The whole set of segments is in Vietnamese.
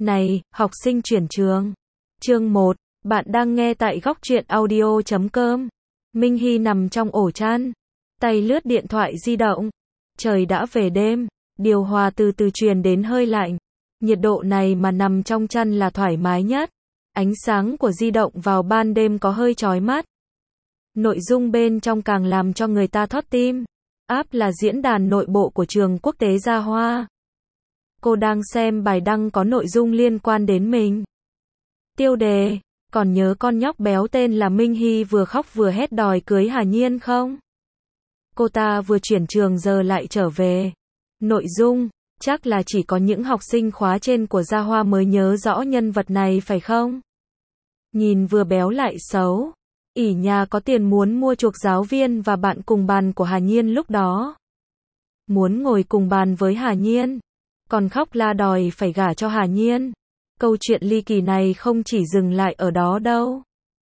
Này, học sinh chuyển trường. Chương 1, bạn đang nghe tại góc truyện audio.com. Minh Hy nằm trong ổ chăn, tay lướt điện thoại di động. Trời đã về đêm, điều hòa từ từ truyền đến hơi lạnh. Nhiệt độ này mà nằm trong chăn là thoải mái nhất. Ánh sáng của di động vào ban đêm có hơi chói mắt. Nội dung bên trong càng làm cho người ta thót tim. App là diễn đàn nội bộ của trường quốc tế Gia Hoa. Cô đang xem bài đăng có nội dung liên quan đến mình. Tiêu đề: còn nhớ con nhóc béo tên là Minh Hy vừa khóc vừa hét đòi cưới Hà Nhiên không? Cô ta vừa chuyển trường giờ lại trở về. Nội dung: chắc là chỉ có những học sinh khóa trên của Gia Hoa mới nhớ rõ nhân vật này phải không? Nhìn vừa béo lại xấu. Ỷ nhà có tiền muốn mua chuộc giáo viên và bạn cùng bàn của Hà Nhiên lúc đó. Muốn ngồi cùng bàn với Hà Nhiên. Còn khóc la đòi phải gả cho Hà Nhiên. Câu chuyện ly kỳ này không chỉ dừng lại ở đó đâu.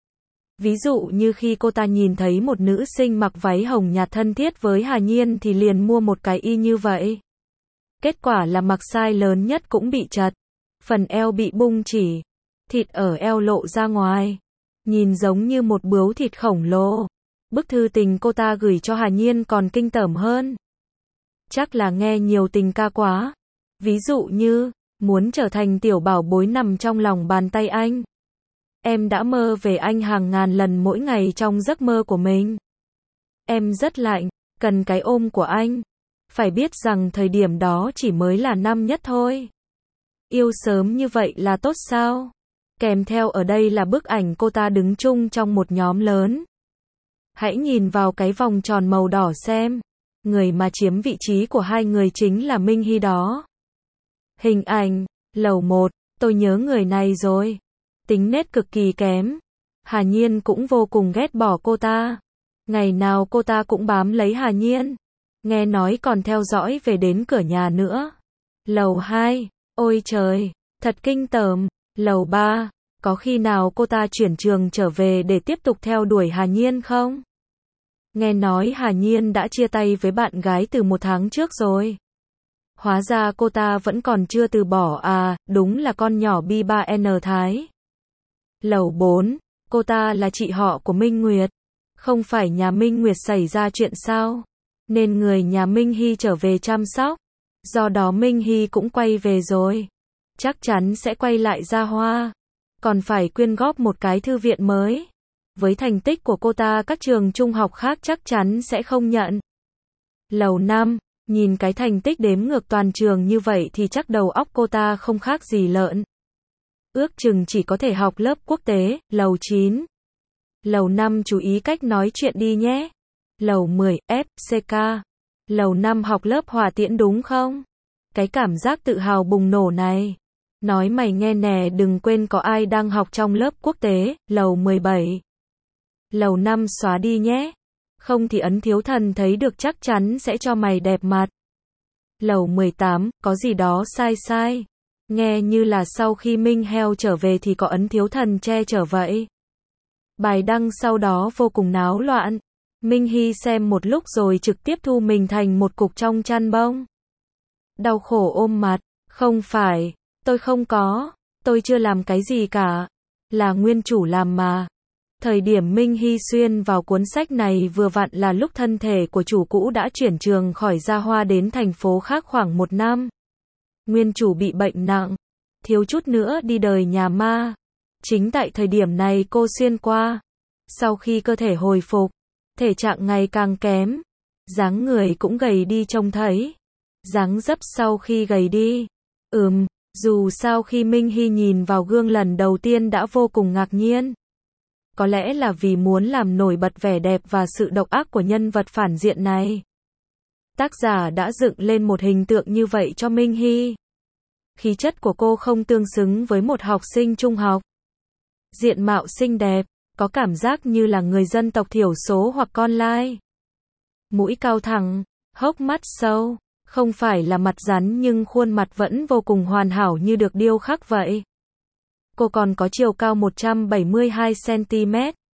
Ví dụ như khi cô ta nhìn thấy một nữ sinh mặc váy hồng nhạt thân thiết với Hà Nhiên thì liền mua một cái y như vậy. Kết quả là mặc size lớn nhất cũng bị chật. Phần eo bị bung chỉ. Thịt ở eo lộ ra ngoài. Nhìn giống như một bướu thịt khổng lồ. Bức thư tình cô ta gửi cho Hà Nhiên còn kinh tởm hơn. Chắc là nghe nhiều tình ca quá. Ví dụ như, muốn trở thành tiểu bảo bối nằm trong lòng bàn tay anh. Em đã mơ về anh hàng ngàn lần mỗi ngày trong giấc mơ của mình. Em rất lạnh, cần cái ôm của anh. Phải biết rằng thời điểm đó chỉ mới là năm nhất thôi. Yêu sớm như vậy là tốt sao? Kèm theo ở đây là bức ảnh cô ta đứng chung trong một nhóm lớn. Hãy nhìn vào cái vòng tròn màu đỏ xem. Người mà chiếm vị trí của hai người chính là Minh Hy đó. Hình ảnh, lầu 1, tôi nhớ người này rồi. Tính nết cực kỳ kém. Hà Nhiên cũng vô cùng ghét bỏ cô ta. Ngày nào cô ta cũng bám lấy Hà Nhiên. Nghe nói còn theo dõi về đến cửa nhà nữa. Lầu 2, ôi trời, thật kinh tởm. Lầu 3, có khi nào cô ta chuyển trường trở về để tiếp tục theo đuổi Hà Nhiên không? Nghe nói Hà Nhiên đã chia tay với bạn gái từ 1 tháng trước rồi. Hóa ra cô ta vẫn còn chưa từ bỏ à, đúng là con nhỏ B3N Thái. Lầu 4, cô ta là chị họ của Minh Nguyệt. Không phải nhà Minh Nguyệt xảy ra chuyện sao? Nên người nhà Minh Hy trở về chăm sóc. Do đó Minh Hy cũng quay về rồi. Chắc chắn sẽ quay lại Gia Hoa. Còn phải quyên góp một cái thư viện mới. Với thành tích của cô ta các trường trung học khác chắc chắn sẽ không nhận. Lầu 5, nhìn cái thành tích đếm ngược toàn trường như vậy thì chắc đầu óc cô ta không khác gì lợn. Ước chừng chỉ có thể học lớp quốc tế. Lầu 9. Lầu 5 chú ý cách nói chuyện đi nhé. Lầu 10, FCK. Lầu 5 học lớp hỏa tiễn đúng không? Cái cảm giác tự hào bùng nổ này. Nói mày nghe nè, đừng quên có ai đang học trong lớp quốc tế. Lầu 17. Lầu 5 xóa đi nhé. Không thì ấn thiếu thần thấy được chắc chắn sẽ cho mày đẹp mặt. Lầu 18, có gì đó sai sai. Nghe như là sau khi Minh Heo trở về thì có ấn thiếu thần che chở vậy. Bài đăng sau đó vô cùng náo loạn. Minh Hy xem một lúc rồi trực tiếp thu mình thành một cục trong chăn bông. Đau khổ ôm mặt. Không phải, tôi không có, tôi chưa làm cái gì cả. Là nguyên chủ làm mà. Thời điểm Minh Hy xuyên vào cuốn sách này vừa vặn là lúc thân thể của chủ cũ đã chuyển trường khỏi Gia Hoa đến thành phố khác khoảng 1 năm. Nguyên chủ bị bệnh nặng, thiếu chút nữa đi đời nhà ma. Chính tại thời điểm này cô xuyên qua. Sau khi cơ thể hồi phục, thể trạng ngày càng kém, dáng người cũng gầy đi trông thấy. Dáng dấp sau khi gầy đi. Dù sao khi Minh Hy nhìn vào gương lần đầu tiên đã vô cùng ngạc nhiên. Có lẽ là vì muốn làm nổi bật vẻ đẹp và sự độc ác của nhân vật phản diện này. Tác giả đã dựng lên một hình tượng như vậy cho Minh Hy. Khí chất của cô không tương xứng với một học sinh trung học. Diện mạo xinh đẹp, có cảm giác như là người dân tộc thiểu số hoặc con lai. Mũi cao thẳng, hốc mắt sâu, không phải là mặt rắn nhưng khuôn mặt vẫn vô cùng hoàn hảo như được điêu khắc vậy. Cô còn có chiều cao 172 cm.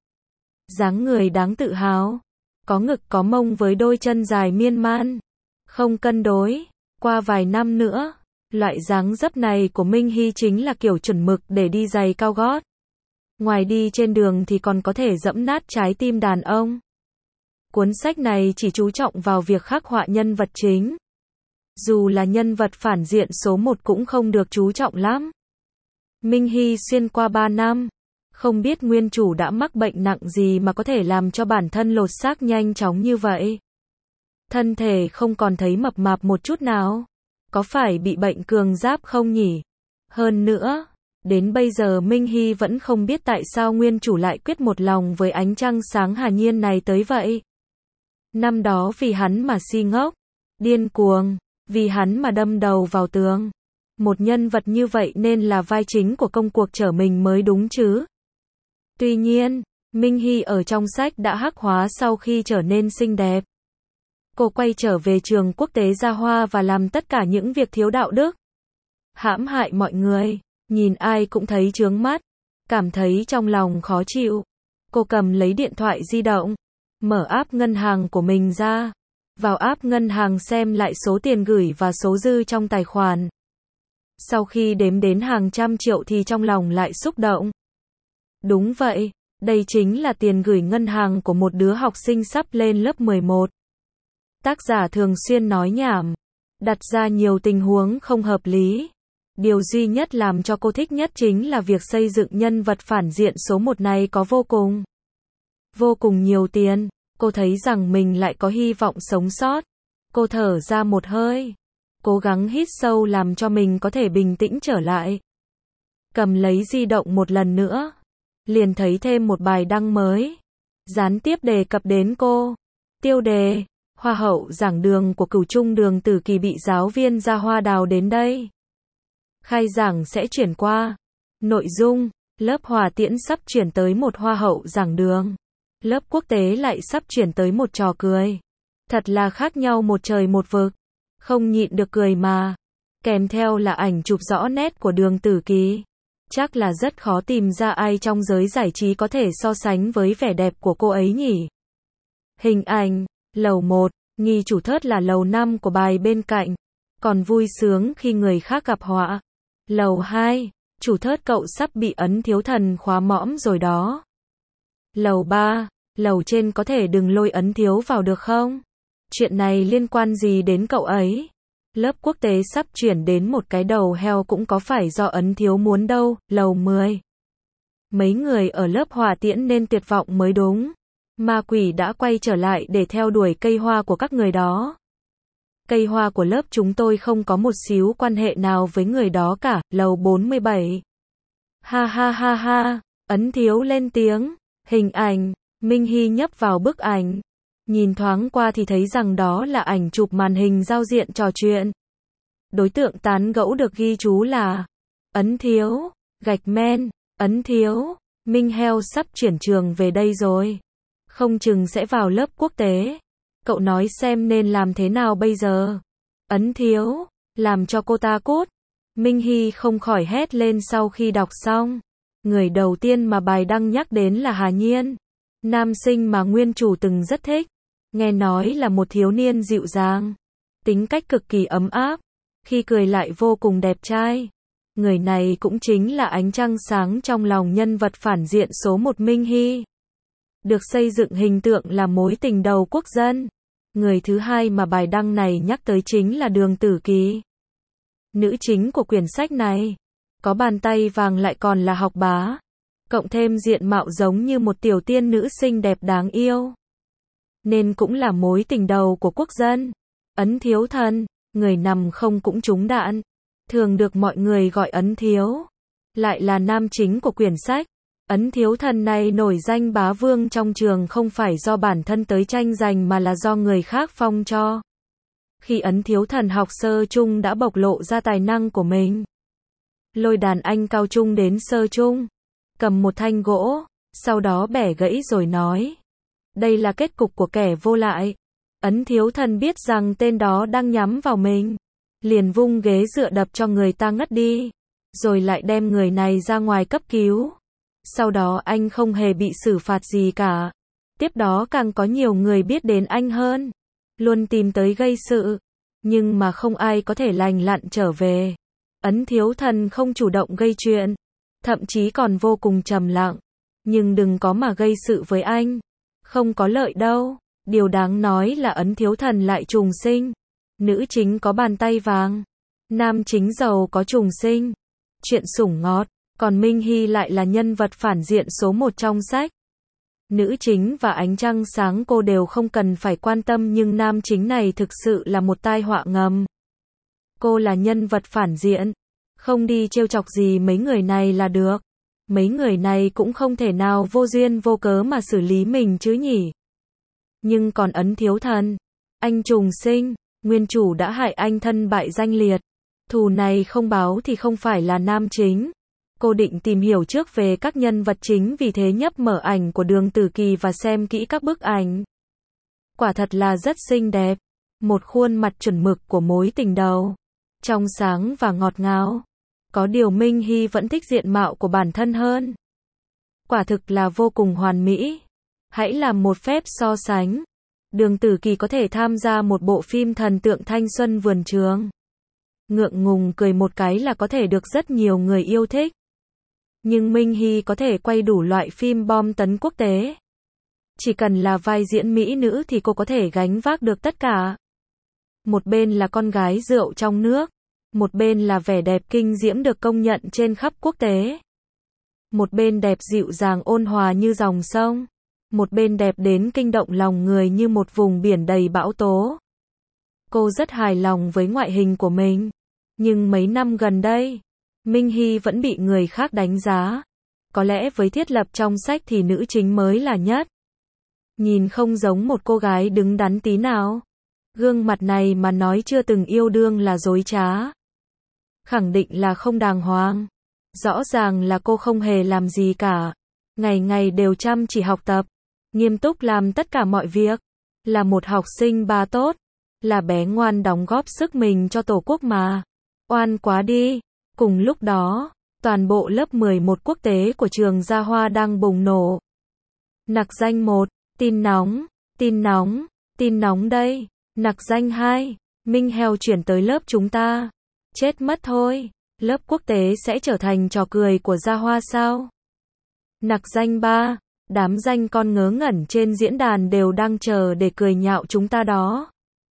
Dáng người đáng tự hào. Có ngực có mông với đôi chân dài miên man. Không cân đối. Qua vài năm nữa, Loại dáng dấp này của Minh Hy chính là kiểu chuẩn mực để đi giày cao gót. Ngoài đi trên đường thì còn có thể dẫm nát trái tim đàn ông. Cuốn sách này chỉ chú trọng vào việc khắc họa nhân vật chính. Dù là nhân vật phản diện số 1 cũng không được chú trọng lắm. Minh Hy xuyên qua 3 năm. Không biết nguyên chủ đã mắc bệnh nặng gì mà có thể làm cho bản thân lột xác nhanh chóng như vậy. Thân thể không còn thấy mập mạp một chút nào. Có phải bị bệnh cường giáp không nhỉ? Hơn nữa, đến bây giờ Minh Hy vẫn không biết tại sao nguyên chủ lại quyết một lòng với ánh trăng sáng Hà Nhiên này tới vậy. Năm đó vì hắn mà si ngốc, điên cuồng, vì hắn mà đâm đầu vào tường. Một nhân vật như vậy nên là vai chính của công cuộc trở mình mới đúng chứ. Tuy nhiên, Minh Hy ở trong sách đã hắc hóa sau khi trở nên xinh đẹp. Cô quay trở về trường quốc tế Gia Hoa và làm tất cả những việc thiếu đạo đức. Hãm hại mọi người, nhìn ai cũng thấy chướng mắt, cảm thấy trong lòng khó chịu. Cô cầm lấy điện thoại di động, mở app ngân hàng của mình ra. Vào app ngân hàng xem lại số tiền gửi và số dư trong tài khoản. Sau khi đếm đến hàng trăm triệu thì trong lòng lại xúc động. Đúng vậy, đây chính là tiền gửi ngân hàng của một đứa học sinh sắp lên lớp 11. Tác giả thường xuyên nói nhảm, đặt ra nhiều tình huống không hợp lý. Điều duy nhất làm cho cô thích nhất chính là việc xây dựng nhân vật phản diện số 1 này có vô cùng nhiều tiền. Cô thấy rằng mình lại có hy vọng sống sót. Cô thở ra một hơi, cố gắng hít sâu làm cho mình có thể bình tĩnh trở lại. Cầm lấy di động một lần nữa, liền thấy thêm một bài đăng mới. Gián tiếp đề cập đến cô. Tiêu đề: Hoa hậu giảng đường của Cửu Trung Đường Tử Kỳ bị giáo viên Gia Hoa đào đến đây. Khai giảng sẽ chuyển qua. Nội dung: lớp Hòa Tiễn sắp chuyển tới một hoa hậu giảng đường. Lớp quốc tế lại sắp chuyển tới một trò cười. Thật là khác nhau một trời một vực. Không nhịn được cười mà. Kèm theo là ảnh chụp rõ nét của Đường Tử Kỳ. Chắc là rất khó tìm ra ai trong giới giải trí có thể so sánh với vẻ đẹp của cô ấy nhỉ. Hình ảnh: lầu 1, nghi chủ thớt là lầu 5 của bài bên cạnh. Còn vui sướng khi người khác gặp họa. Lầu 2, chủ thớt cậu sắp bị ấn thiếu thần khóa mõm rồi đó. Lầu 3, lầu trên có thể đừng lôi ấn thiếu vào được không? Chuyện này liên quan gì đến cậu ấy? Lớp quốc tế sắp chuyển đến một cái đầu heo cũng có phải do ấn thiếu muốn đâu. Lầu 10, mấy người ở lớp Hòa Tiễn nên tuyệt vọng mới đúng. Ma quỷ đã quay trở lại để theo đuổi cây hoa của các người đó. Cây hoa của lớp chúng tôi không có một xíu quan hệ nào với người đó cả. Lầu 47. Ha ha ha ha, ấn thiếu lên tiếng. Hình ảnh: Minh Hy nhấp vào bức ảnh. Nhìn thoáng qua thì thấy rằng đó là ảnh chụp màn hình giao diện trò chuyện. Đối tượng tán gẫu được ghi chú là ấn thiếu, gạch men, ấn thiếu, Minh Heo sắp chuyển trường về đây rồi. Không chừng sẽ vào lớp quốc tế. Cậu nói xem nên làm thế nào bây giờ? Ấn thiếu, làm cho cô ta cút. Minh Hy không khỏi hét lên sau khi đọc xong. Người đầu tiên mà bài đăng nhắc đến là Hà Nhiên. Nam sinh mà nguyên chủ từng rất thích. Nghe nói là một thiếu niên dịu dàng. Tính cách cực kỳ ấm áp. Khi cười lại vô cùng đẹp trai. Người này cũng chính là ánh trăng sáng trong lòng nhân vật phản diện số 1 Minh Hy. Được xây dựng hình tượng là mối tình đầu quốc dân. Người thứ hai mà bài đăng này nhắc tới chính là Đường Tử Kỳ. Nữ chính của quyển sách này. Có bàn tay vàng lại còn là học bá. Cộng thêm diện mạo giống như một tiểu tiên nữ xinh đẹp đáng yêu. Nên cũng là mối tình đầu của quốc dân. Ấn thiếu thần, người nằm không cũng trúng đạn. Thường được mọi người gọi ấn thiếu. Lại là nam chính của quyển sách. Ấn thiếu thần này nổi danh bá vương trong trường không phải do bản thân tới tranh giành mà là do người khác phong cho. Khi ấn thiếu thần học sơ trung đã bộc lộ ra tài năng của mình. Lôi đàn anh cao trung đến sơ trung. Cầm một thanh gỗ, sau đó bẻ gãy rồi nói. Đây là kết cục của kẻ vô lại. Ấn thiếu thần biết rằng tên đó đang nhắm vào mình. Liền vung ghế dựa đập cho người ta ngất đi. Rồi lại đem người này ra ngoài cấp cứu. Sau đó anh không hề bị xử phạt gì cả. Tiếp đó càng có nhiều người biết đến anh hơn. Luôn tìm tới gây sự. Nhưng mà không ai có thể lành lặn trở về. Ấn Thiếu Thần không chủ động gây chuyện, thậm chí còn vô cùng trầm lặng. Nhưng đừng có mà gây sự với anh. Không có lợi đâu. Điều đáng nói là Ấn Thiếu Thần lại trùng sinh. Nữ chính có bàn tay vàng. Nam chính giàu có trùng sinh. Chuyện sủng ngọt. Còn Minh Hy lại là nhân vật phản diện số 1 trong sách. Nữ chính và ánh trăng sáng cô đều không cần phải quan tâm, nhưng nam chính này thực sự là một tai họa ngầm. Cô là nhân vật phản diện. Không đi trêu chọc gì mấy người này là được. Mấy người này cũng không thể nào vô duyên vô cớ mà xử lý mình chứ nhỉ. Nhưng còn Ấn Thiếu Thần, anh trùng sinh, nguyên chủ đã hại anh thân bại danh liệt. Thù này không báo thì không phải là nam chính. Cô định tìm hiểu trước về các nhân vật chính, vì thế nhấp mở ảnh của Đường Tử Kỳ và xem kỹ các bức ảnh. Quả thật là rất xinh đẹp. Một khuôn mặt chuẩn mực của mối tình đầu. Trong sáng và ngọt ngào. Có điều Minh Hy vẫn thích diện mạo của bản thân hơn. Quả thực là vô cùng hoàn mỹ. Hãy làm một phép so sánh. Đường Tử Kỳ có thể tham gia một bộ phim thần tượng thanh xuân vườn trường. Ngượng ngùng cười một cái là có thể được rất nhiều người yêu thích. Nhưng Minh Hy có thể quay đủ loại phim bom tấn quốc tế. Chỉ cần là vai diễn mỹ nữ thì cô có thể gánh vác được tất cả. Một bên là con gái rượu trong nước. Một bên là vẻ đẹp kinh diễm được công nhận trên khắp quốc tế. Một bên đẹp dịu dàng ôn hòa như dòng sông. Một bên đẹp đến kinh động lòng người như một vùng biển đầy bão tố. Cô rất hài lòng với ngoại hình của mình. Nhưng mấy năm gần đây, Minh Hy vẫn bị người khác đánh giá. Có lẽ với thiết lập trong sách thì nữ chính mới là nhất. Nhìn không giống một cô gái đứng đắn tí nào. Gương mặt này mà nói chưa từng yêu đương là dối trá. Khẳng định là không đàng hoàng. Rõ ràng là cô không hề làm gì cả. Ngày ngày đều chăm chỉ học tập. Nghiêm túc làm tất cả mọi việc. Là một học sinh ba tốt. Là bé ngoan đóng góp sức mình cho tổ quốc mà. Oan quá đi. Cùng lúc đó, toàn bộ lớp 11 quốc tế của trường Gia Hoa đang bùng nổ. Nặc danh 1, tin nóng, tin nóng, tin nóng đây. Nặc danh 2, Minh Heo chuyển tới lớp chúng ta. Chết mất thôi, lớp quốc tế sẽ trở thành trò cười của Gia Hoa sao? Nặc danh 3, đám danh con ngớ ngẩn trên diễn đàn đều đang chờ để cười nhạo chúng ta đó.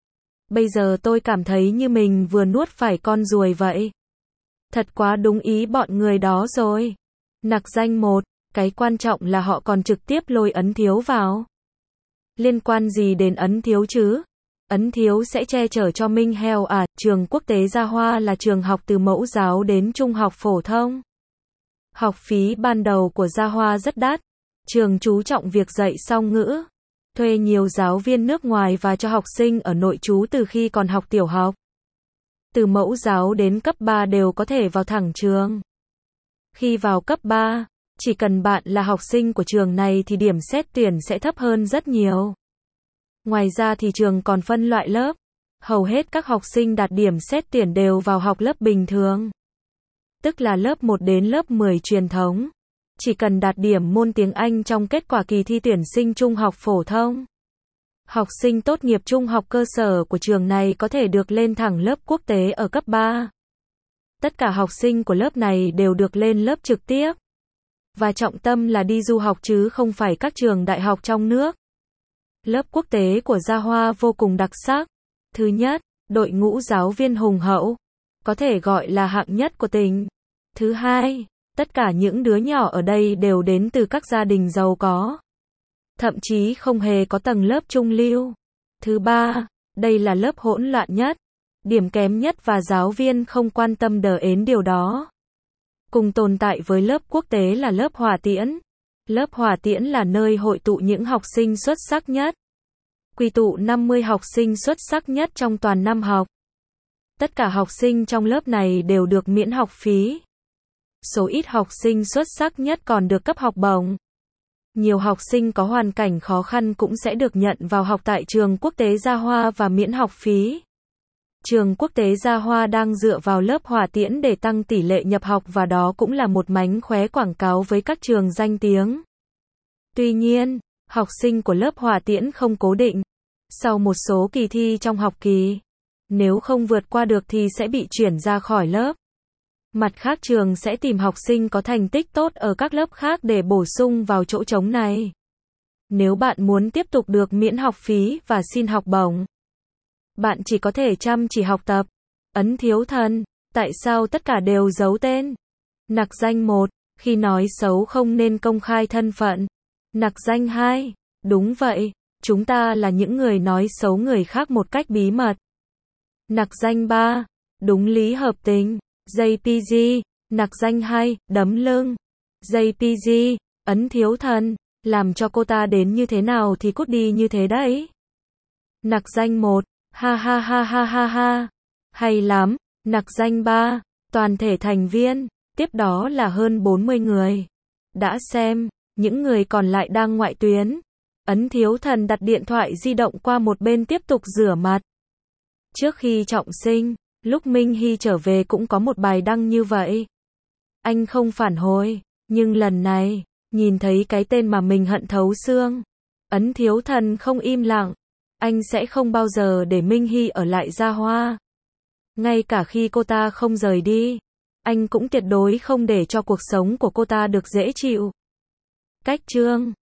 Bây giờ tôi cảm thấy như mình vừa nuốt phải con ruồi vậy. Thật quá đúng ý bọn người đó rồi. Nặc danh 1, cái quan trọng là họ còn trực tiếp lôi Ấn Thiếu vào. Liên quan gì đến Ấn Thiếu chứ? Ấn Thiếu sẽ che chở cho Minh Heo à? Trường quốc tế Gia Hoa là trường học từ mẫu giáo đến trung học phổ thông. Học phí ban đầu của Gia Hoa rất đắt. Trường chú trọng việc dạy song ngữ. Thuê nhiều giáo viên nước ngoài và cho học sinh ở nội trú từ khi còn học tiểu học. Từ mẫu giáo đến cấp 3 đều có thể vào thẳng trường. Khi vào cấp 3, chỉ cần bạn là học sinh của trường này thì điểm xét tuyển sẽ thấp hơn rất nhiều. Ngoài ra thì trường còn phân loại lớp. Hầu hết các học sinh đạt điểm xét tuyển đều vào học lớp bình thường. Tức là lớp 1 đến lớp 10 truyền thống. Chỉ cần đạt điểm môn tiếng Anh trong kết quả kỳ thi tuyển sinh trung học phổ thông. Học sinh tốt nghiệp trung học cơ sở của trường này có thể được lên thẳng lớp quốc tế ở cấp 3. Tất cả học sinh của lớp này đều được lên lớp trực tiếp. Và trọng tâm là đi du học chứ không phải các trường đại học trong nước. Lớp quốc tế của Gia Hoa vô cùng đặc sắc. Thứ nhất, đội ngũ giáo viên hùng hậu. Có thể gọi là hạng nhất của tỉnh. Thứ hai, tất cả những đứa nhỏ ở đây đều đến từ các gia đình giàu có. Thậm chí không hề có tầng lớp trung lưu. Thứ ba, đây là lớp hỗn loạn nhất, điểm kém nhất và giáo viên không quan tâm đến điều đó. Cùng tồn tại với lớp quốc tế là lớp Hỏa Tiễn. Lớp Hỏa Tiễn là nơi hội tụ những học sinh xuất sắc nhất. Quy tụ 50 học sinh xuất sắc nhất trong toàn năm học. Tất cả học sinh trong lớp này đều được miễn học phí. Số ít học sinh xuất sắc nhất còn được cấp học bổng. Nhiều học sinh có hoàn cảnh khó khăn cũng sẽ được nhận vào học tại trường quốc tế Gia Hoa và miễn học phí. Trường quốc tế Gia Hoa đang dựa vào lớp Hỏa Tiễn để tăng tỷ lệ nhập học và đó cũng là một mánh khóe quảng cáo với các trường danh tiếng. Tuy nhiên, học sinh của lớp Hỏa Tiễn không cố định. Sau một số kỳ thi trong học kỳ, nếu không vượt qua được thì sẽ bị chuyển ra khỏi lớp. Mặt khác trường sẽ tìm học sinh có thành tích tốt ở các lớp khác để bổ sung vào chỗ trống này. Nếu bạn muốn tiếp tục được miễn học phí và xin học bổng, bạn chỉ có thể chăm chỉ học tập. Ấn thiếu thần. Tại sao tất cả đều giấu tên? Nặc danh 1. Khi nói xấu không nên công khai thân phận. Nặc danh 2. Đúng vậy, chúng ta là những người nói xấu người khác một cách bí mật. Nặc danh 3. Đúng lý hợp tình. JPG. Nặc danh 2. Đấm lưng. JPG. Ấn thiếu thần. Làm cho cô ta đến như thế nào thì cút đi như thế đấy. Nặc danh 1. Ha ha ha ha ha ha. Hay lắm. Nặc danh 3. Toàn thể thành viên. Tiếp đó là hơn 40 người. Đã xem. Những người còn lại đang ngoại tuyến. Ấn thiếu thần đặt điện thoại di động qua một bên tiếp tục rửa mặt. Trước khi trọng sinh, lúc Minh Hy trở về cũng có một bài đăng như vậy. Anh không phản hồi, nhưng lần này, nhìn thấy cái tên mà mình hận thấu xương. Ấn thiếu thần không im lặng. Anh sẽ không bao giờ để Minh Hy ở lại Gia Hoa. Ngay cả khi cô ta không rời đi, anh cũng tuyệt đối không để cho cuộc sống của cô ta được dễ chịu. Cách chương